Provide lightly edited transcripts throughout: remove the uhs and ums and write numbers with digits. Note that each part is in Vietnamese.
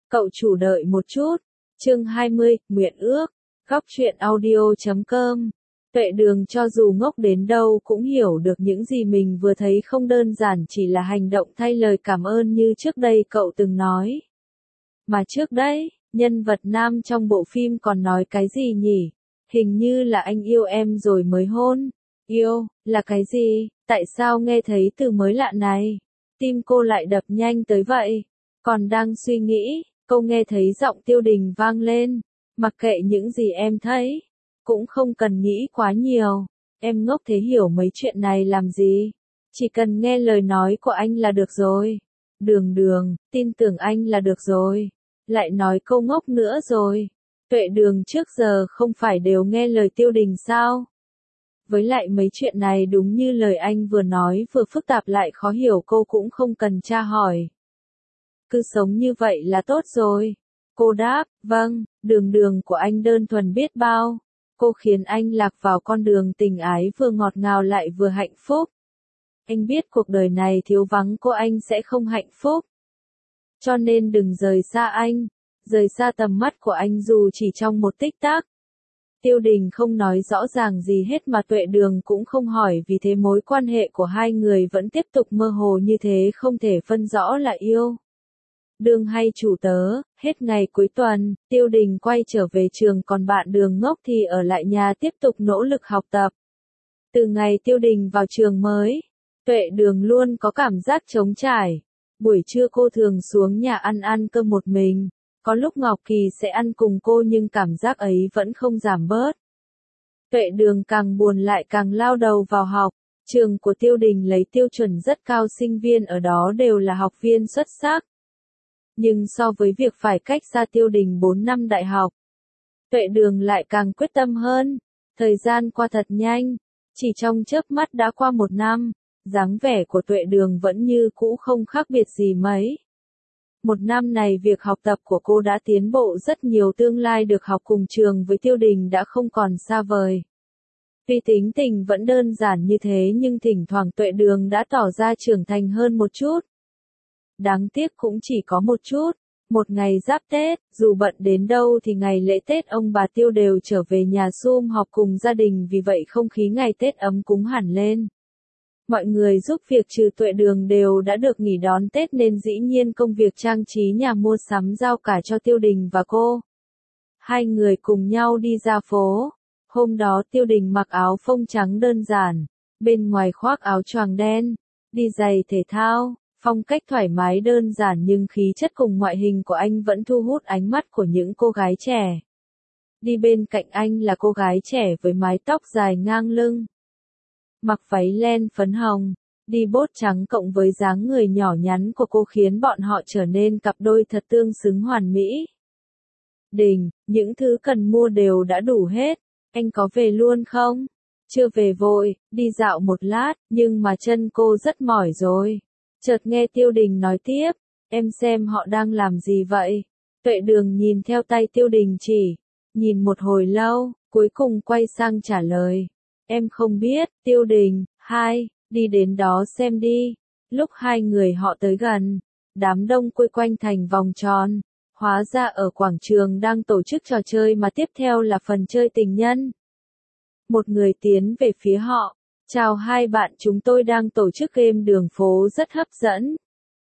Cậu chủ đợi một chút. Chương 20, Nguyện ước. Góc truyện audio.com. Tuệ Đường cho dù ngốc đến đâu cũng hiểu được những gì mình vừa thấy không đơn giản chỉ là hành động thay lời cảm ơn như trước đây cậu từng nói. Mà trước đấy, nhân vật nam trong bộ phim còn nói cái gì nhỉ? Hình như là anh yêu em rồi mới hôn. Yêu, là cái gì? Tại sao nghe thấy từ mới lạ này? Tim cô lại đập nhanh tới vậy. Còn đang suy nghĩ, cô nghe thấy giọng Tiêu Đình vang lên. Mặc kệ những gì em thấy, cũng không cần nghĩ quá nhiều. Em ngốc thế hiểu mấy chuyện này làm gì? Chỉ cần nghe lời nói của anh là được rồi. Đường, tin tưởng anh là được rồi. Lại nói câu ngốc nữa rồi. Tuệ Đường trước giờ không phải đều nghe lời Tiêu Đình sao? Với lại mấy chuyện này đúng như lời anh vừa nói vừa phức tạp lại khó hiểu cô cũng không cần tra hỏi. Cứ sống như vậy là tốt rồi. Cô đáp, vâng, đường của anh đơn thuần biết bao. Cô khiến anh lạc vào con đường tình ái vừa ngọt ngào lại vừa hạnh phúc. Anh biết cuộc đời này thiếu vắng cô anh sẽ không hạnh phúc. Cho nên đừng rời xa anh, rời xa tầm mắt của anh dù chỉ trong một tích tắc. Tiêu Đình không nói rõ ràng gì hết mà Tuệ Đường cũng không hỏi vì thế mối quan hệ của hai người vẫn tiếp tục mơ hồ như thế không thể phân rõ là yêu đương hay chủ tớ. Hết ngày cuối tuần, Tiêu Đình quay trở về trường còn bạn Đường ngốc thì ở lại nhà tiếp tục nỗ lực học tập. Từ ngày Tiêu Đình vào trường mới, Tuệ Đường luôn có cảm giác trống trải. Buổi trưa cô thường xuống nhà ăn cơm một mình. Có lúc Ngọc Kỳ sẽ ăn cùng cô nhưng cảm giác ấy vẫn không giảm bớt. Tuệ Đường càng buồn lại càng lao đầu vào học. Trường của Tiêu Đình lấy tiêu chuẩn rất cao, sinh viên ở đó đều là học viên xuất sắc. Nhưng so với việc phải cách xa Tiêu Đình 4 năm đại học, Tuệ Đường lại càng quyết tâm hơn. Thời gian qua thật nhanh, chỉ trong chớp mắt đã qua 1 năm, dáng vẻ của Tuệ Đường vẫn như cũ không khác biệt gì mấy. 1 năm này việc học tập của cô đã tiến bộ rất nhiều, tương lai được học cùng trường với Tiêu Đình đã không còn xa vời. Tuy tính tình vẫn đơn giản như thế nhưng thỉnh thoảng Tuệ Đường đã tỏ ra trưởng thành hơn một chút. Đáng tiếc cũng chỉ có một chút. Một ngày giáp Tết, dù bận đến đâu thì ngày lễ Tết ông bà Tiêu đều trở về nhà sum họp cùng gia đình, vì vậy không khí ngày Tết ấm cúng hẳn lên. Mọi người giúp việc trừ Tuệ Đường đều đã được nghỉ đón Tết nên dĩ nhiên công việc trang trí nhà mua sắm giao cả cho Tiêu Đình và cô. Hai người cùng nhau đi ra phố. Hôm đó Tiêu Đình mặc áo phông trắng đơn giản, bên ngoài khoác áo choàng đen, đi giày thể thao, phong cách thoải mái đơn giản nhưng khí chất cùng ngoại hình của anh vẫn thu hút ánh mắt của những cô gái trẻ. Đi bên cạnh anh là cô gái trẻ với mái tóc dài ngang lưng, mặc váy len phấn hồng, đi bốt trắng cộng với dáng người nhỏ nhắn của cô khiến bọn họ trở nên cặp đôi thật tương xứng hoàn mỹ. Đình, những thứ cần mua đều đã đủ hết, anh có về luôn không? Chưa về vội, đi dạo một lát, nhưng mà chân cô rất mỏi rồi. Chợt nghe Tiêu Đình nói tiếp, em xem họ đang làm gì vậy? Tuệ Đường nhìn theo tay Tiêu Đình chỉ, nhìn một hồi lâu, cuối cùng quay sang trả lời. Em không biết, Tiêu Đình, đi đến đó xem đi. Lúc hai người họ tới gần, đám đông quây quanh thành vòng tròn. Hóa ra ở quảng trường đang tổ chức trò chơi mà tiếp theo là phần chơi tình nhân. Một người tiến về phía họ. Chào hai bạn, chúng tôi đang tổ chức game đường phố rất hấp dẫn.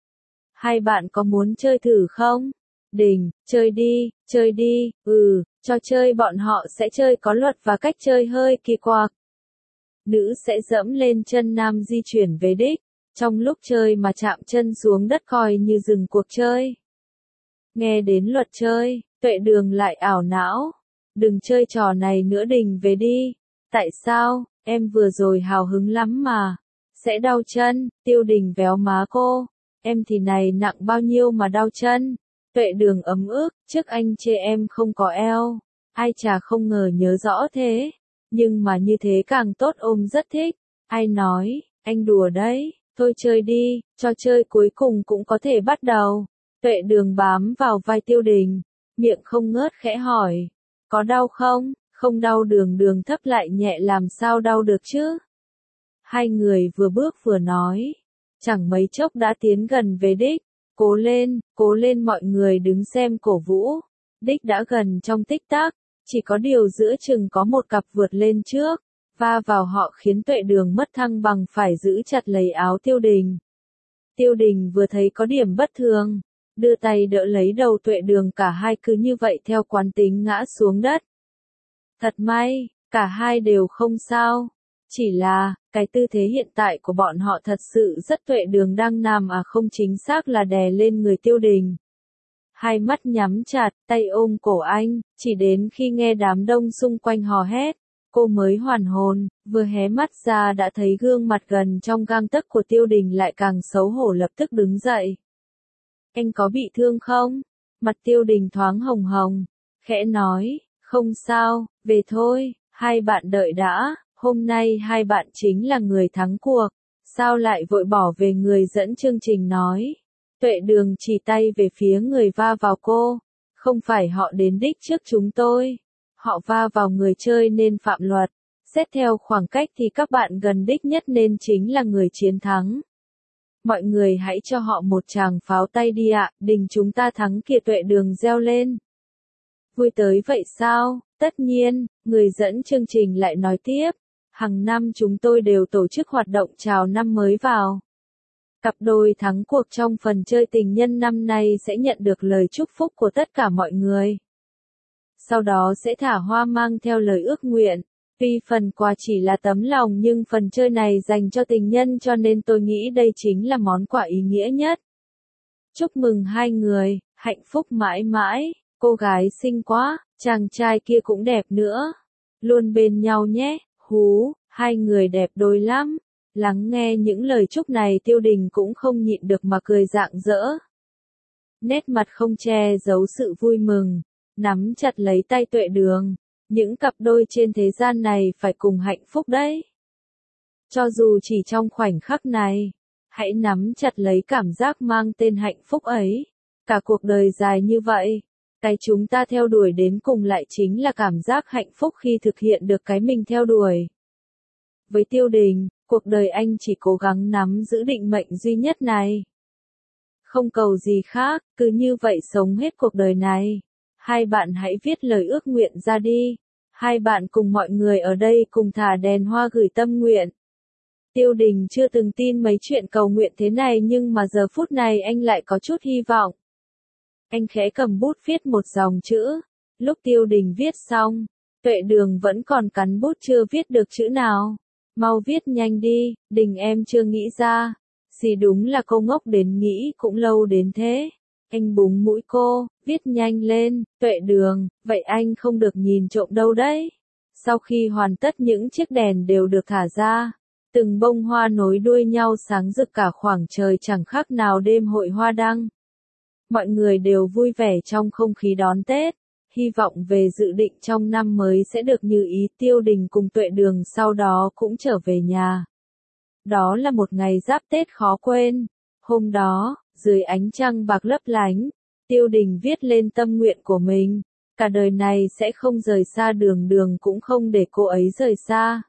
Hai bạn có muốn chơi thử không? Đình, chơi đi, trò chơi bọn họ sẽ chơi có luật và cách chơi hơi kỳ quặc. Nữ sẽ dẫm lên chân nam di chuyển về đích. Trong lúc chơi mà chạm chân xuống đất coi như dừng cuộc chơi. Nghe đến luật chơi, Tuệ Đường lại ảo não. Đừng chơi trò này nữa Đình, về đi. Tại sao? Em vừa rồi hào hứng lắm mà. Sẽ đau chân. Tiêu Đình véo má cô. Em thì này nặng bao nhiêu mà đau chân. Tuệ Đường ấm ức, trước anh chê em không có eo. Ai chả không ngờ nhớ rõ thế. Nhưng mà như thế càng tốt, ôm rất thích. Ai nói, anh đùa đấy. Thôi chơi đi, trò chơi cuối cùng cũng có thể bắt đầu. Tuệ Đường bám vào vai Tiêu Đình, miệng không ngớt khẽ hỏi. Có đau không? Không đau. Đường thấp lại nhẹ, làm sao đau được chứ? Hai người vừa bước vừa nói. Chẳng mấy chốc đã tiến gần về đích. cố lên mọi người đứng xem cổ vũ. Đích đã gần trong tích tắc, chỉ có điều giữa chừng có một cặp vượt lên trước, va vào họ khiến Tuệ Đường mất thăng bằng phải giữ chặt lấy áo Tiêu Đình. Tiêu Đình vừa thấy có điểm bất thường, đưa tay đỡ lấy đầu Tuệ Đường, cả hai cứ như vậy theo quán tính ngã xuống đất. Thật may, cả hai đều không sao. Chỉ là, cái tư thế hiện tại của bọn họ thật sự rất Tuệ Đường đang nằm không chính xác là đè lên người Tiêu Đình. Hai mắt nhắm chặt, tay ôm cổ anh, chỉ đến khi nghe đám đông xung quanh hò hét, cô mới hoàn hồn, vừa hé mắt ra đã thấy gương mặt gần trong gang tấc của Tiêu Đình lại càng xấu hổ, lập tức đứng dậy. Anh có bị thương không? Mặt Tiêu Đình thoáng hồng hồng, khẽ nói, không sao, về thôi, hai bạn đợi đã, hôm nay hai bạn chính là người thắng cuộc, sao lại vội bỏ về, người dẫn chương trình nói. Tuệ Đường chỉ tay về phía người va vào cô, không phải họ đến đích trước chúng tôi, họ va vào người chơi nên phạm luật, xét theo khoảng cách thì các bạn gần đích nhất nên chính là người chiến thắng. Mọi người hãy cho họ một tràng pháo tay đi ạ, Đình chúng ta thắng kìa, Tuệ Đường reo lên. Vui tới vậy sao? Tất nhiên, người dẫn chương trình lại nói tiếp, hàng năm chúng tôi đều tổ chức hoạt động chào năm mới vào. Cặp đôi thắng cuộc trong phần chơi tình nhân năm nay sẽ nhận được lời chúc phúc của tất cả mọi người. Sau đó sẽ thả hoa mang theo lời ước nguyện. Tuy phần quà chỉ là tấm lòng nhưng phần chơi này dành cho tình nhân cho nên tôi nghĩ đây chính là món quà ý nghĩa nhất. Chúc mừng hai người, hạnh phúc mãi mãi, cô gái xinh quá, chàng trai kia cũng đẹp nữa. Luôn bên nhau nhé, hú, hai người đẹp đôi lắm. Lắng nghe những lời chúc này Tiêu Đình cũng không nhịn được mà cười rạng rỡ. Nét mặt không che giấu sự vui mừng, nắm chặt lấy tay Tuệ Đường. Những cặp đôi trên thế gian này phải cùng hạnh phúc đấy. Cho dù chỉ trong khoảnh khắc này, hãy nắm chặt lấy cảm giác mang tên hạnh phúc ấy. Cả cuộc đời dài như vậy, cái chúng ta theo đuổi đến cùng lại chính là cảm giác hạnh phúc khi thực hiện được cái mình theo đuổi. Với Tiêu Đình, cuộc đời anh chỉ cố gắng nắm giữ định mệnh duy nhất này. Không cầu gì khác, cứ như vậy sống hết cuộc đời này. Hai bạn hãy viết lời ước nguyện ra đi. Hai bạn cùng mọi người ở đây cùng thả đèn hoa gửi tâm nguyện. Tiêu Đình chưa từng tin mấy chuyện cầu nguyện thế này nhưng mà giờ phút này anh lại có chút hy vọng. Anh khẽ cầm bút viết một dòng chữ. Lúc Tiêu Đình viết xong, Tuệ Đường vẫn còn cắn bút chưa viết được chữ nào. Mau viết nhanh đi, Đình em chưa nghĩ ra. Gì đúng là cô ngốc đến nghĩ cũng lâu đến thế. Anh búng mũi cô, viết nhanh lên, Tuệ Đường, vậy anh không được nhìn trộm đâu đấy. Sau khi hoàn tất những chiếc đèn đều được thả ra, từng bông hoa nối đuôi nhau sáng rực cả khoảng trời chẳng khác nào đêm hội hoa đăng. Mọi người đều vui vẻ trong không khí đón Tết, hy vọng về dự định trong năm mới sẽ được như ý. Tiêu Đình cùng Tuệ Đường sau đó cũng trở về nhà. Đó là một ngày giáp Tết khó quên. Hôm đó, dưới ánh trăng bạc lấp lánh, Tiêu Đình viết lên tâm nguyện của mình, cả đời này sẽ không rời xa Đường Đường, cũng không để cô ấy rời xa.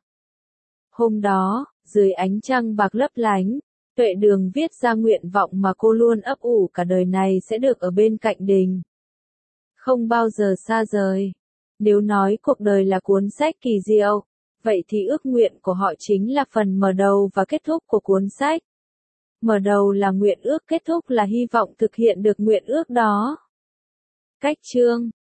Hôm đó, dưới ánh trăng bạc lấp lánh, Tuệ Đường viết ra nguyện vọng mà cô luôn ấp ủ cả đời này sẽ được ở bên cạnh Đình. Không bao giờ xa rời. Nếu nói cuộc đời là cuốn sách kỳ diệu, vậy thì ước nguyện của họ chính là phần mở đầu và kết thúc của cuốn sách. Mở đầu là nguyện ước, kết thúc là hy vọng thực hiện được nguyện ước đó. Cách chương